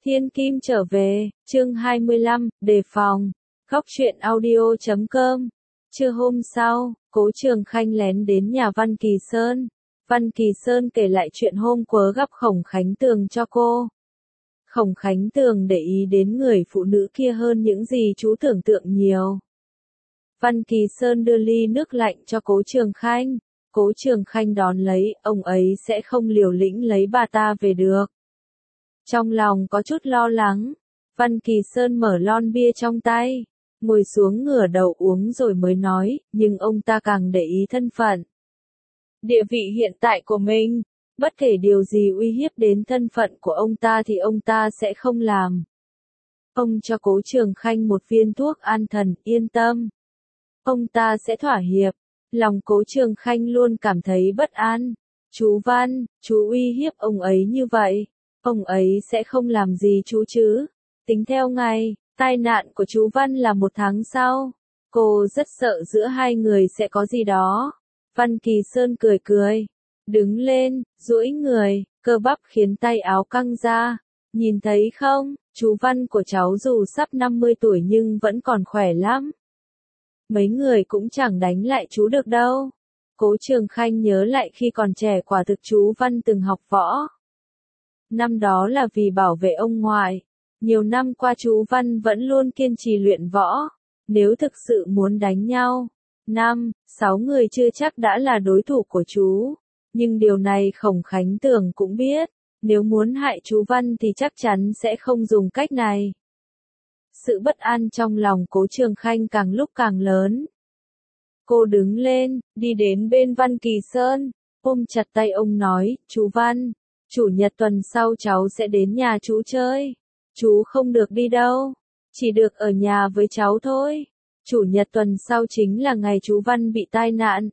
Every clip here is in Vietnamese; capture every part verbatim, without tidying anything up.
Thiên Kim trở về, chương hai mươi lăm, đề phòng. Góc truyện audio chấm com. Trưa hôm sau, Cố Trường Khanh lén đến nhà Văn Kỳ Sơn. Văn Kỳ Sơn kể lại chuyện hôm quớ gặp Khổng Khánh Tường cho cô. Khổng Khánh Tường để ý đến người phụ nữ kia hơn những gì chú tưởng tượng nhiều. Văn Kỳ Sơn đưa ly nước lạnh cho Cố Trường Khanh. Cố Trường Khanh đón lấy, ông ấy sẽ không liều lĩnh lấy bà ta về được. Trong lòng có chút lo lắng, Văn Kỳ Sơn mở lon bia trong tay, ngồi xuống ngửa đầu uống rồi mới nói, nhưng ông ta càng để ý thân phận. Địa vị hiện tại của mình, bất kể điều gì uy hiếp đến thân phận của ông ta thì ông ta sẽ không làm. Ông cho Cố Trường Khanh một viên thuốc an thần, yên tâm. Ông ta sẽ thỏa hiệp. Lòng Cố Trường Khanh luôn cảm thấy bất an. Chú Văn, chú uy hiếp ông ấy như vậy. Ông ấy sẽ không làm gì chú chứ. Tính theo ngày, tai nạn của chú Văn là một tháng sau. Cô rất sợ giữa hai người sẽ có gì đó. Văn Kỳ Sơn cười cười. Đứng lên, duỗi người, cơ bắp khiến tay áo căng ra. Nhìn thấy không, chú Văn của cháu dù sắp năm mươi tuổi nhưng vẫn còn khỏe lắm. Mấy người cũng chẳng đánh lại chú được đâu. Cố Trường Khanh nhớ lại khi còn trẻ quả thực chú Văn từng học võ. Năm đó là vì bảo vệ ông ngoại. Nhiều năm qua chú Văn vẫn luôn kiên trì luyện võ. Nếu thực sự muốn đánh nhau, năm, sáu người chưa chắc đã là đối thủ của chú. Nhưng điều này Khổng Khánh Tường cũng biết. Nếu muốn hại chú Văn thì chắc chắn sẽ không dùng cách này. Sự bất an trong lòng Cố Trường Khanh càng lúc càng lớn. Cô đứng lên, đi đến bên Văn Kỳ Sơn, ôm chặt tay ông nói, chú Văn, chủ nhật tuần sau cháu sẽ đến nhà chú chơi. Chú không được đi đâu, chỉ được ở nhà với cháu thôi. Chủ nhật tuần sau chính là ngày chú Văn bị tai nạn.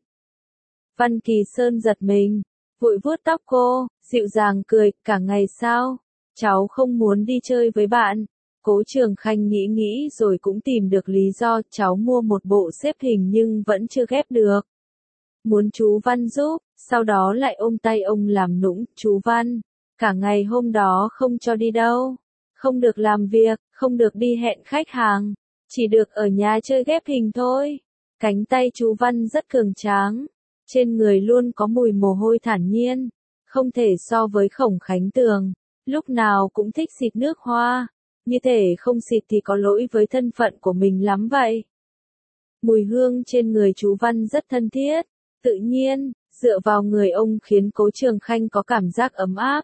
Văn Kỳ Sơn giật mình, vội vuốt tóc cô, dịu dàng cười, cả ngày sao? Cháu không muốn đi chơi với bạn. Cố Trường Khanh nghĩ nghĩ rồi cũng tìm được lý do, cháu mua một bộ xếp hình nhưng vẫn chưa ghép được. Muốn chú Văn giúp, sau đó lại ôm tay ông làm nũng, chú Văn, cả ngày hôm đó không cho đi đâu, không được làm việc, không được đi hẹn khách hàng, chỉ được ở nhà chơi ghép hình thôi. Cánh tay chú Văn rất cường tráng, trên người luôn có mùi mồ hôi thản nhiên, không thể so với Khổng Khánh Tường, lúc nào cũng thích xịt nước hoa. Như thể không xịt thì có lỗi với thân phận của mình lắm vậy. Mùi hương trên người chú Văn rất thân thiết, tự nhiên, dựa vào người ông khiến Cố Trường Khanh có cảm giác ấm áp.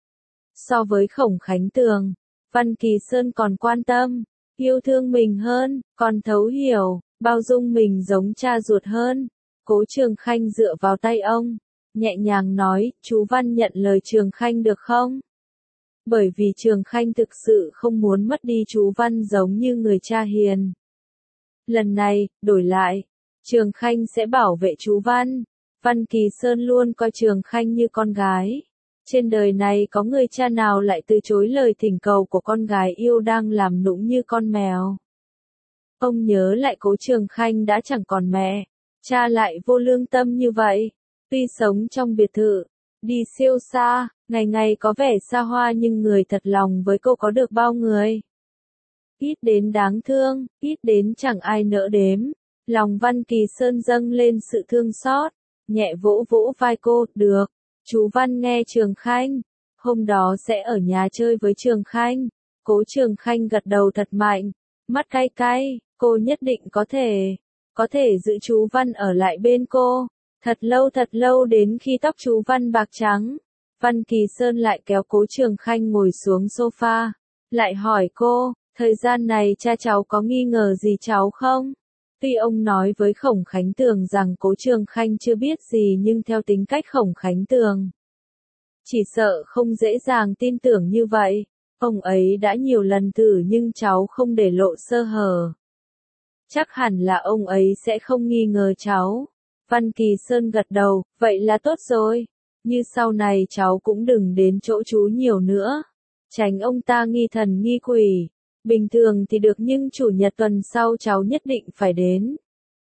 So với Khổng Khánh Tường, Văn Kỳ Sơn còn quan tâm, yêu thương mình hơn, còn thấu hiểu, bao dung mình giống cha ruột hơn. Cố Trường Khanh dựa vào tay ông, nhẹ nhàng nói, chú Văn nhận lời Trường Khanh được không? Bởi vì Trường Khanh thực sự không muốn mất đi chú Văn giống như người cha hiền. Lần này, đổi lại, Trường Khanh sẽ bảo vệ chú Văn. Văn Kỳ Sơn luôn coi Trường Khanh như con gái. Trên đời này có người cha nào lại từ chối lời thỉnh cầu của con gái yêu đang làm nũng như con mèo. Ông nhớ lại Cố Trường Khanh đã chẳng còn mẹ, cha lại vô lương tâm như vậy. Tuy sống trong biệt thự, đi siêu xa, ngày ngày có vẻ xa hoa nhưng người thật lòng với cô có được bao người. Ít đến đáng thương, ít đến chẳng ai nỡ đếm. Lòng Văn Kỳ Sơn dâng lên sự thương xót, nhẹ vỗ vỗ vai cô, được. Chú Văn nghe Trường Khanh, hôm đó sẽ ở nhà chơi với Trường Khanh. Cố Trường Khanh gật đầu thật mạnh, mắt cay cay, cô nhất định có thể, có thể giữ chú Văn ở lại bên cô. Thật lâu thật lâu đến khi tóc chú Văn bạc trắng. Văn Kỳ Sơn lại kéo Cố Trường Khanh ngồi xuống sofa, lại hỏi cô, thời gian này cha cháu có nghi ngờ gì cháu không? Tuy ông nói với Khổng Khánh Tường rằng Cố Trường Khanh chưa biết gì nhưng theo tính cách Khổng Khánh Tường, chỉ sợ không dễ dàng tin tưởng như vậy. Ông ấy đã nhiều lần thử nhưng cháu không để lộ sơ hở. Chắc hẳn là ông ấy sẽ không nghi ngờ cháu. Văn Kỳ Sơn gật đầu, vậy là tốt rồi. Như sau này cháu cũng đừng đến chỗ chú nhiều nữa. Tránh ông ta nghi thần nghi quỷ. Bình thường thì được nhưng chủ nhật tuần sau cháu nhất định phải đến.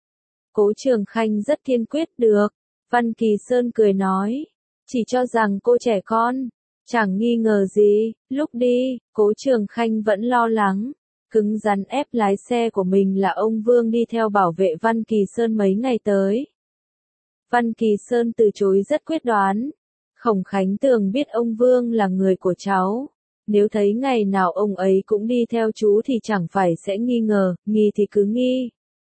Cố Trường Khanh rất kiên quyết được. Văn Kỳ Sơn cười nói. Chỉ cho rằng cô trẻ con. Chẳng nghi ngờ gì, lúc đi, Cố Trường Khanh vẫn lo lắng, cứng rắn ép lái xe của mình là ông Vương đi theo bảo vệ Văn Kỳ Sơn mấy ngày tới. Văn Kỳ Sơn từ chối rất quyết đoán. Khổng Khánh Tường biết ông Vương là người của cháu. Nếu thấy ngày nào ông ấy cũng đi theo chú thì chẳng phải sẽ nghi ngờ, nghi thì cứ nghi.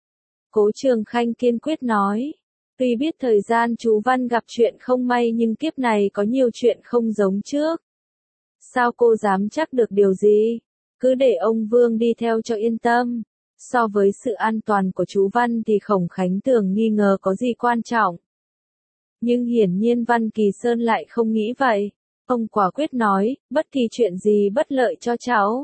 Cố Trường Khanh kiên quyết nói. Tuy biết thời gian chú Văn gặp chuyện không may nhưng kiếp này có nhiều chuyện không giống trước. Sao cô dám chắc được điều gì? Cứ để ông Vương đi theo cho yên tâm. So với sự an toàn của chú Văn thì Khổng Khánh Tường nghi ngờ có gì quan trọng. Nhưng hiển nhiên Văn Kỳ Sơn lại không nghĩ vậy. Ông quả quyết nói, bất kỳ chuyện gì bất lợi cho cháu,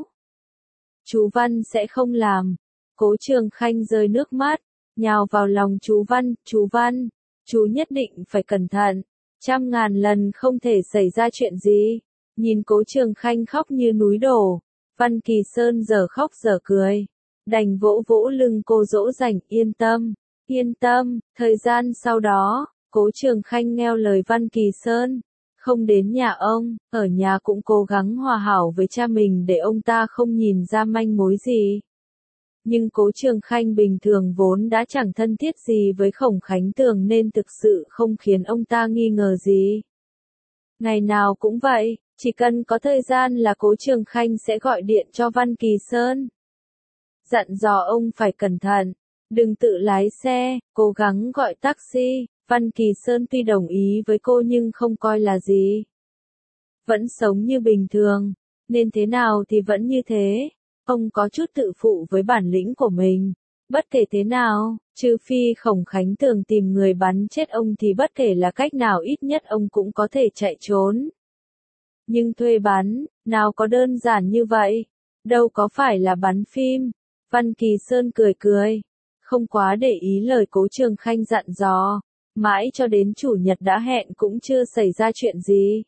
chú Văn sẽ không làm. Cố Trường Khanh rơi nước mắt, nhào vào lòng chú Văn, chú Văn, chú nhất định phải cẩn thận, trăm ngàn lần không thể xảy ra chuyện gì. Nhìn Cố Trường Khanh khóc như núi đổ, Văn Kỳ Sơn giờ khóc giờ cười, đành vỗ vỗ lưng cô dỗ dành, yên tâm, yên tâm. Thời gian sau đó, Cố Trường Khanh nghe lời Văn Kỳ Sơn, không đến nhà ông, ở nhà cũng cố gắng hòa hảo với cha mình để ông ta không nhìn ra manh mối gì. Nhưng Cố Trường Khanh bình thường vốn đã chẳng thân thiết gì với Khổng Khánh Tường nên thực sự không khiến ông ta nghi ngờ gì. Ngày nào cũng vậy, chỉ cần có thời gian là Cố Trường Khanh sẽ gọi điện cho Văn Kỳ Sơn. Dặn dò ông phải cẩn thận, đừng tự lái xe, cố gắng gọi taxi. Văn Kỳ Sơn tuy đồng ý với cô nhưng không coi là gì. Vẫn sống như bình thường, nên thế nào thì vẫn như thế. Ông có chút tự phụ với bản lĩnh của mình. Bất kể thế nào, trừ phi Khổng Khánh Tường tìm người bắn chết ông thì bất kể là cách nào ít nhất ông cũng có thể chạy trốn. Nhưng thuê bắn, nào có đơn giản như vậy. Đâu có phải là bắn phim. Văn Kỳ Sơn cười cười, không quá để ý lời Cố Trường Khanh dặn dò. Mãi cho đến chủ nhật đã hẹn cũng chưa xảy ra chuyện gì.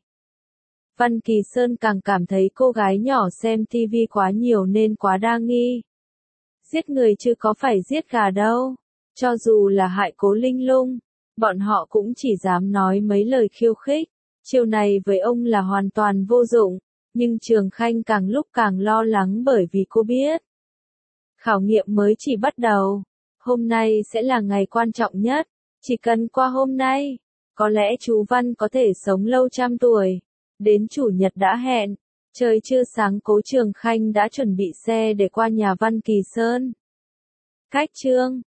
Văn Kỳ Sơn càng cảm thấy cô gái nhỏ xem tivi quá nhiều nên quá đa nghi. Giết người chứ có phải giết gà đâu. Cho dù là hại Cố Linh Lung, bọn họ cũng chỉ dám nói mấy lời khiêu khích. Chiêu này với ông là hoàn toàn vô dụng. Nhưng Trường Khanh càng lúc càng lo lắng bởi vì cô biết. Khảo nghiệm mới chỉ bắt đầu. Hôm nay sẽ là ngày quan trọng nhất. Chỉ cần qua hôm nay, có lẽ chú Văn có thể sống lâu trăm tuổi. Đến chủ nhật đã hẹn, trời chưa sáng Cố Trường Khanh đã chuẩn bị xe để qua nhà Văn Kỳ Sơn. Cách chương